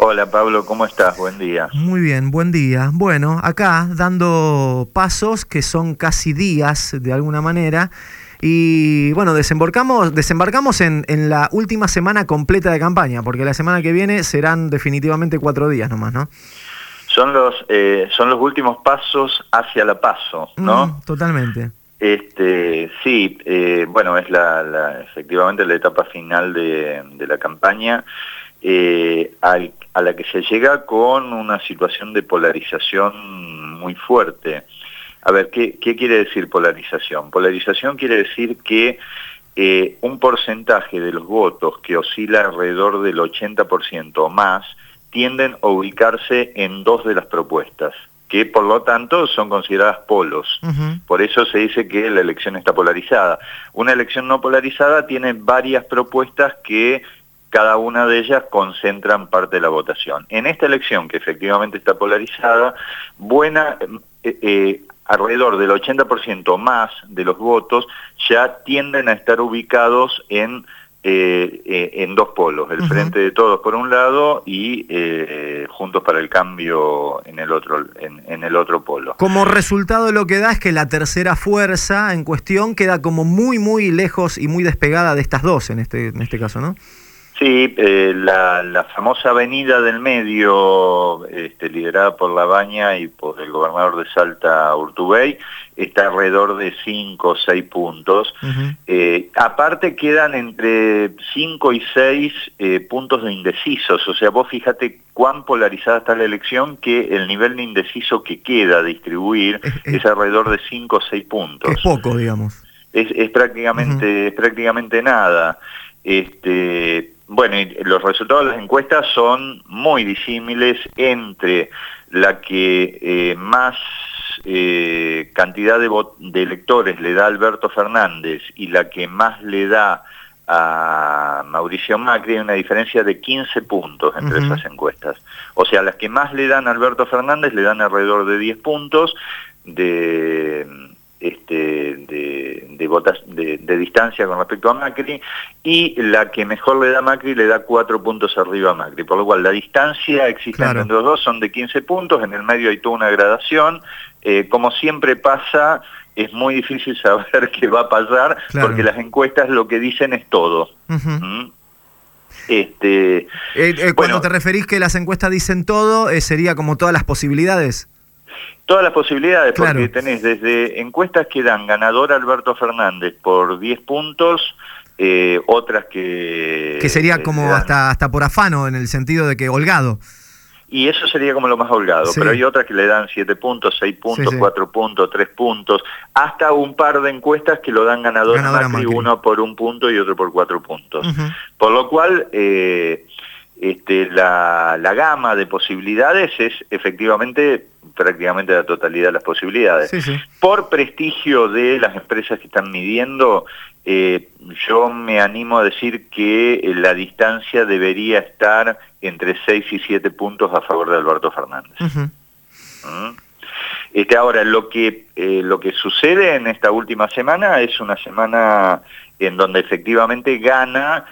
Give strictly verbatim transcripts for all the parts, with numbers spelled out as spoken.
Hola Pablo, ¿cómo estás? Buen día. Muy bien, buen día. Bueno, acá dando pasos que son casi días de alguna manera y bueno, desembarcamos, desembarcamos en, en la última semana completa de campaña, porque la semana que viene serán definitivamente cuatro días nomás, ¿no? Son los, eh, son los últimos pasos hacia la PASO, ¿no? Mm, totalmente. Este, sí, eh, bueno, es la, la, efectivamente la etapa final de, de la campaña, eh, al, a la que se llega con una situación de polarización muy fuerte. A ver, ¿qué, qué quiere decir polarización? Polarización quiere decir que eh, un porcentaje de los votos que oscila alrededor del ochenta por ciento o más tienden a ubicarse en dos de las propuestas, que por lo tanto son consideradas polos. Uh-huh. Por eso se dice que la elección está polarizada. Una elección no polarizada tiene varias propuestas que cada una de ellas concentran parte de la votación. En esta elección, que efectivamente está polarizada, buena, eh, eh, alrededor del ochenta por ciento más de los votos ya tienden a estar ubicados en Eh, eh, en dos polos, el uh-huh. Frente de Todos por un lado y eh, Juntos para el Cambio en el otro en, en el otro polo. Como resultado lo que da es que la tercera fuerza en cuestión queda como muy muy lejos y muy despegada de estas dos en este en este caso, ¿no? Sí, eh, la, la famosa avenida del medio, este, liderada por Labaña y por el gobernador de Salta, Urtubey, está alrededor de cinco o seis puntos. Uh-huh. Eh, aparte quedan entre cinco y seis eh, puntos de indecisos, o sea, vos fíjate cuán polarizada está la elección, que el nivel de indeciso que queda a distribuir es, es, es alrededor de cinco o seis puntos. Es poco, digamos. Es, es, prácticamente, uh-huh. es prácticamente nada. Este... Bueno, y los resultados de las encuestas son muy disímiles entre la que eh, más eh, cantidad de, de electores le da a Alberto Fernández y la que más le da a Mauricio Macri. Hay una diferencia de quince puntos entre uh-huh. esas encuestas. O sea, las que más le dan a Alberto Fernández le dan alrededor de diez puntos de... Este, de, de, votas, de, de distancia con respecto a Macri, y la que mejor le da a Macri le da cuatro puntos arriba a Macri, por lo cual la distancia existente claro. entre los dos son de quince puntos, en el medio hay toda una gradación, eh, como siempre pasa, es muy difícil saber qué va a pasar, claro. porque las encuestas lo que dicen es todo. Uh-huh. ¿Mm? Este, eh, eh, cuando bueno, te referís que las encuestas dicen todo, eh, sería como todas las posibilidades. Todas las posibilidades, claro. porque tenés desde encuestas que dan ganador a Alberto Fernández por diez puntos, eh, otras que... Que sería como hasta, hasta por afano, en el sentido de que holgado. Y eso sería como lo más holgado, sí. pero hay otras que le dan siete puntos, seis puntos, sí, sí. cuatro puntos, tres puntos, hasta un par de encuestas que lo dan ganador, ganador a Macri, Macri, uno por un punto y otro por cuatro puntos. Uh-huh. Por lo cual... Eh, Este, la, la gama de posibilidades es efectivamente prácticamente la totalidad de las posibilidades. Sí, sí. Por prestigio de las empresas que están midiendo, eh, yo me animo a decir que la distancia debería estar entre seis y siete puntos a favor de Alberto Fernández. Uh-huh. ¿Mm? Este, ahora, lo que, eh, lo que sucede en esta última semana es una semana en donde efectivamente gana...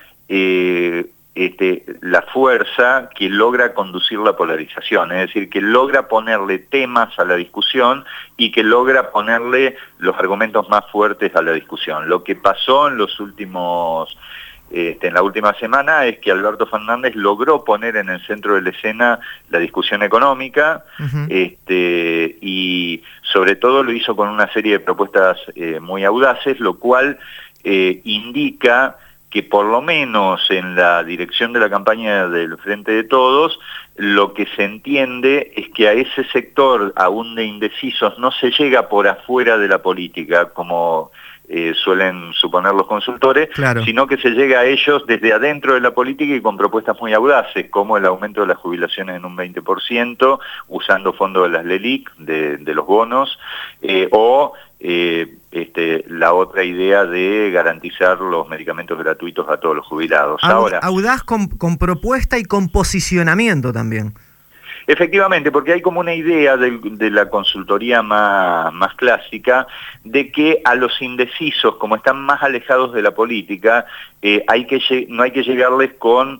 Eh, Este, la fuerza que logra conducir la polarización, es decir, que logra ponerle temas a la discusión y que logra ponerle los argumentos más fuertes a la discusión. Lo que pasó en los últimos, este, en la última semana es que Alberto Fernández logró poner en el centro de la escena la discusión económica, uh-huh. este, y sobre todo lo hizo con una serie de propuestas eh, muy audaces, lo cual eh, indica que por lo menos en la dirección de la campaña del Frente de Todos, lo que se entiende es que a ese sector aún de indecisos no se llega por afuera de la política, como eh, suelen suponer los consultores, claro. sino que se llega a ellos desde adentro de la política y con propuestas muy audaces, como el aumento de las jubilaciones en un veinte por ciento, usando fondos de las LELIC, de, de los bonos, eh, o... Eh, este, la otra idea de garantizar los medicamentos gratuitos a todos los jubilados. Ahora, audaz con, con propuesta y con posicionamiento también. Efectivamente, porque hay como una idea de, de la consultoría más, más clásica de que a los indecisos, como están más alejados de la política, eh, hay que, no hay que llegarles con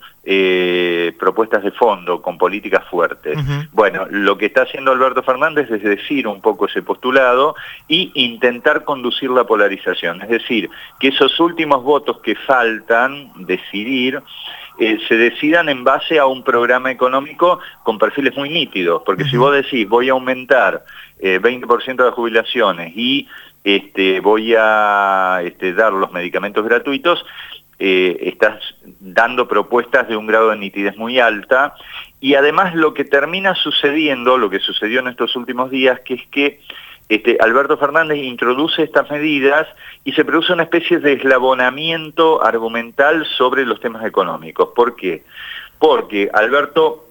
eh, propuestas de fondo, con políticas fuertes. Uh-huh. Bueno, lo que está haciendo Alberto Fernández es decir un poco ese postulado y intentar conducir la polarización, es decir, que esos últimos votos que faltan decidir, Eh, se decidan en base a un programa económico con perfiles muy nítidos, porque uh-huh. si vos decís voy a aumentar eh, veinte por ciento de las jubilaciones y este, voy a este, dar los medicamentos gratuitos, eh, estás dando propuestas de un grado de nitidez muy alta, y además lo que termina sucediendo, lo que sucedió en estos últimos días, que es que Este, Alberto Fernández introduce estas medidas y se produce una especie de eslabonamiento argumental sobre los temas económicos. ¿Por qué? Porque Alberto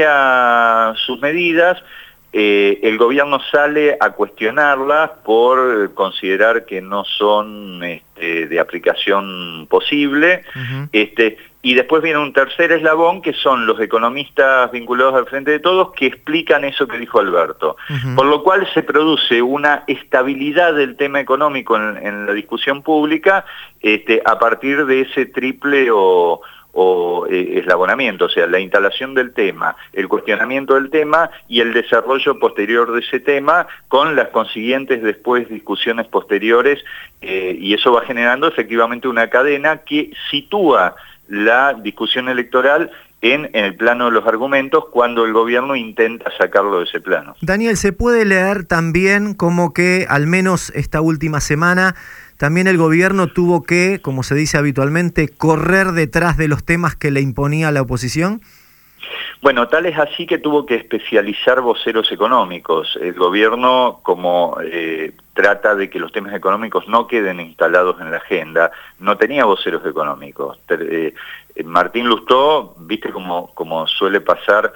plantea sus medidas, eh, el gobierno sale a cuestionarlas por considerar que no son este, de aplicación posible, uh-huh. este, y después viene un tercer eslabón que son los economistas vinculados al Frente de Todos que explican eso que dijo Alberto. Uh-huh. Por lo cual se produce una estabilidad del tema económico en, en la discusión pública este, a partir de ese triple o, o eh, eslabonamiento, o sea, la instalación del tema, el cuestionamiento del tema y el desarrollo posterior de ese tema con las consiguientes después discusiones posteriores, eh, y eso va generando efectivamente una cadena que sitúa la discusión electoral en, en el plano de los argumentos cuando el gobierno intenta sacarlo de ese plano. Daniel, ¿se puede leer también como que, al menos esta última semana, también el gobierno tuvo que, como se dice habitualmente, correr detrás de los temas que le imponía la oposición? Bueno, tal es así que tuvo que especializar voceros económicos. El gobierno, como eh, trata de que los temas económicos no queden instalados en la agenda, no tenía voceros económicos. Eh, Martín Lustó, viste como, como suele pasar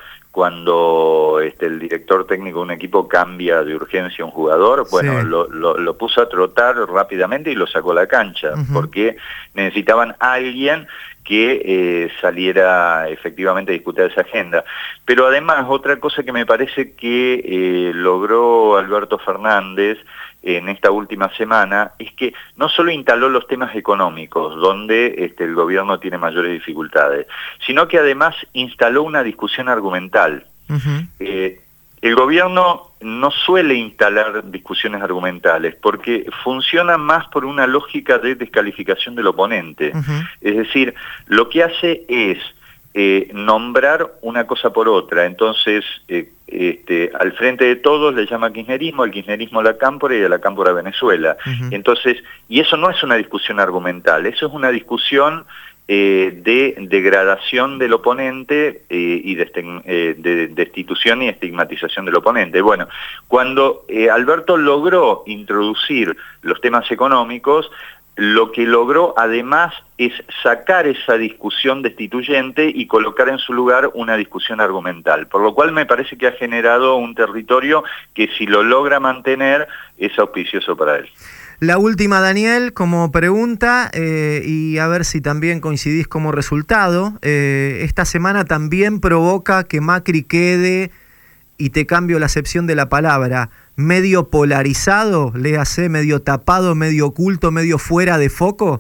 cuando este, el director técnico de un equipo cambia de urgencia a un jugador, bueno, sí. lo, lo, lo puso a trotar rápidamente y lo sacó a la cancha, uh-huh. porque necesitaban a alguien que eh, saliera efectivamente a discutir esa agenda. Pero además, otra cosa que me parece que eh, logró Alberto Fernández en esta última semana es que no solo instaló los temas económicos, donde este, el gobierno tiene mayores dificultades, sino que además instaló una discusión argumental. Uh-huh. eh, el gobierno no suele instalar discusiones argumentales porque funciona más por una lógica de descalificación del oponente. Uh-huh. Es decir, lo que hace es eh, nombrar una cosa por otra. Entonces, eh, este, al Frente de Todos le llama kirchnerismo, al kirchnerismo la cámpora y a la cámpora Venezuela. Uh-huh. Entonces, y eso no es una discusión argumental, eso es una discusión Eh, de degradación del oponente eh, y de, eh, de destitución y estigmatización del oponente. Bueno, cuando eh, Alberto logró introducir los temas económicos, lo que logró además es sacar esa discusión destituyente y colocar en su lugar una discusión argumental, por lo cual me parece que ha generado un territorio que si lo logra mantener es auspicioso para él. La última, Daniel, como pregunta, eh, y a ver si también coincidís como resultado, eh, esta semana también provoca que Macri quede, y te cambio la acepción de la palabra, medio polarizado, léase, medio tapado, medio oculto, medio fuera de foco.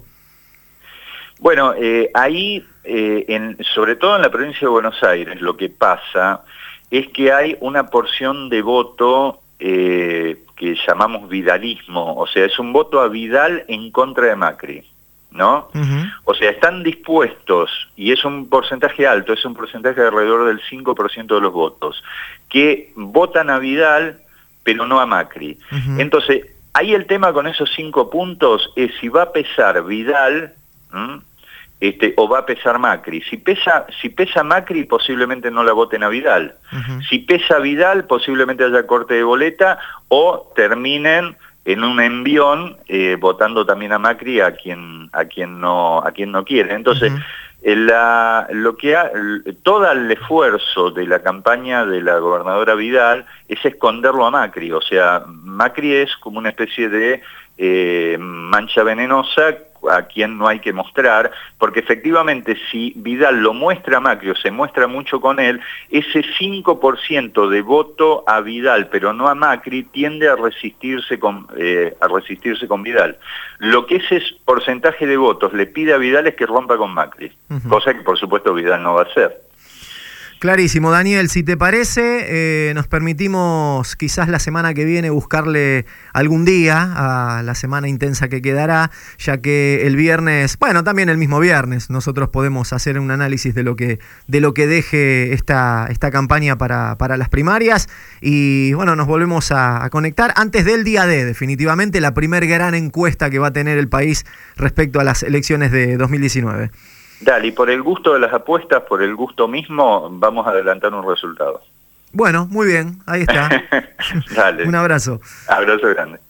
Bueno, eh, ahí, eh, en, sobre todo en la provincia de Buenos Aires, lo que pasa es que hay una porción de voto eh, que llamamos vidalismo, o sea, es un voto a Vidal en contra de Macri, ¿no? Uh-huh. O sea, están dispuestos, y es un porcentaje alto, es un porcentaje de alrededor del cinco por ciento de los votos, que votan a Vidal, pero no a Macri. Uh-huh. Entonces, ahí el tema con esos cinco puntos es si va a pesar Vidal, ¿m? Este, o va a pesar Macri. Si pesa, si pesa Macri, posiblemente no la voten a Vidal. Uh-huh. Si pesa Vidal, posiblemente haya corte de boleta o terminen en un envión eh, votando también a Macri a quien a quien no a quien no quiere. Entonces, uh-huh. la, lo que ha, todo el esfuerzo de la campaña de la gobernadora Vidal es esconderlo a Macri. O sea, Macri es como una especie de eh, mancha venenosa a quién no hay que mostrar, porque efectivamente si Vidal lo muestra a Macri o se muestra mucho con él, ese cinco por ciento de voto a Vidal, pero no a Macri, tiende a resistirse con, eh, a resistirse con Vidal. Lo que ese porcentaje de votos le pide a Vidal es que rompa con Macri, uh-huh. cosa que por supuesto Vidal no va a hacer. Clarísimo, Daniel, si te parece, eh, nos permitimos quizás la semana que viene buscarle algún día a la semana intensa que quedará, ya que el viernes, bueno, también el mismo viernes, nosotros podemos hacer un análisis de lo que, de lo que deje esta, esta campaña para, para las primarias y bueno, nos volvemos a, a conectar antes del día D, definitivamente la primer gran encuesta que va a tener el país respecto a las elecciones de dos mil diecinueve. Dale, y por el gusto de las apuestas, por el gusto mismo, vamos a adelantar un resultado. Bueno, muy bien, ahí está. Dale. Un abrazo. Abrazo grande.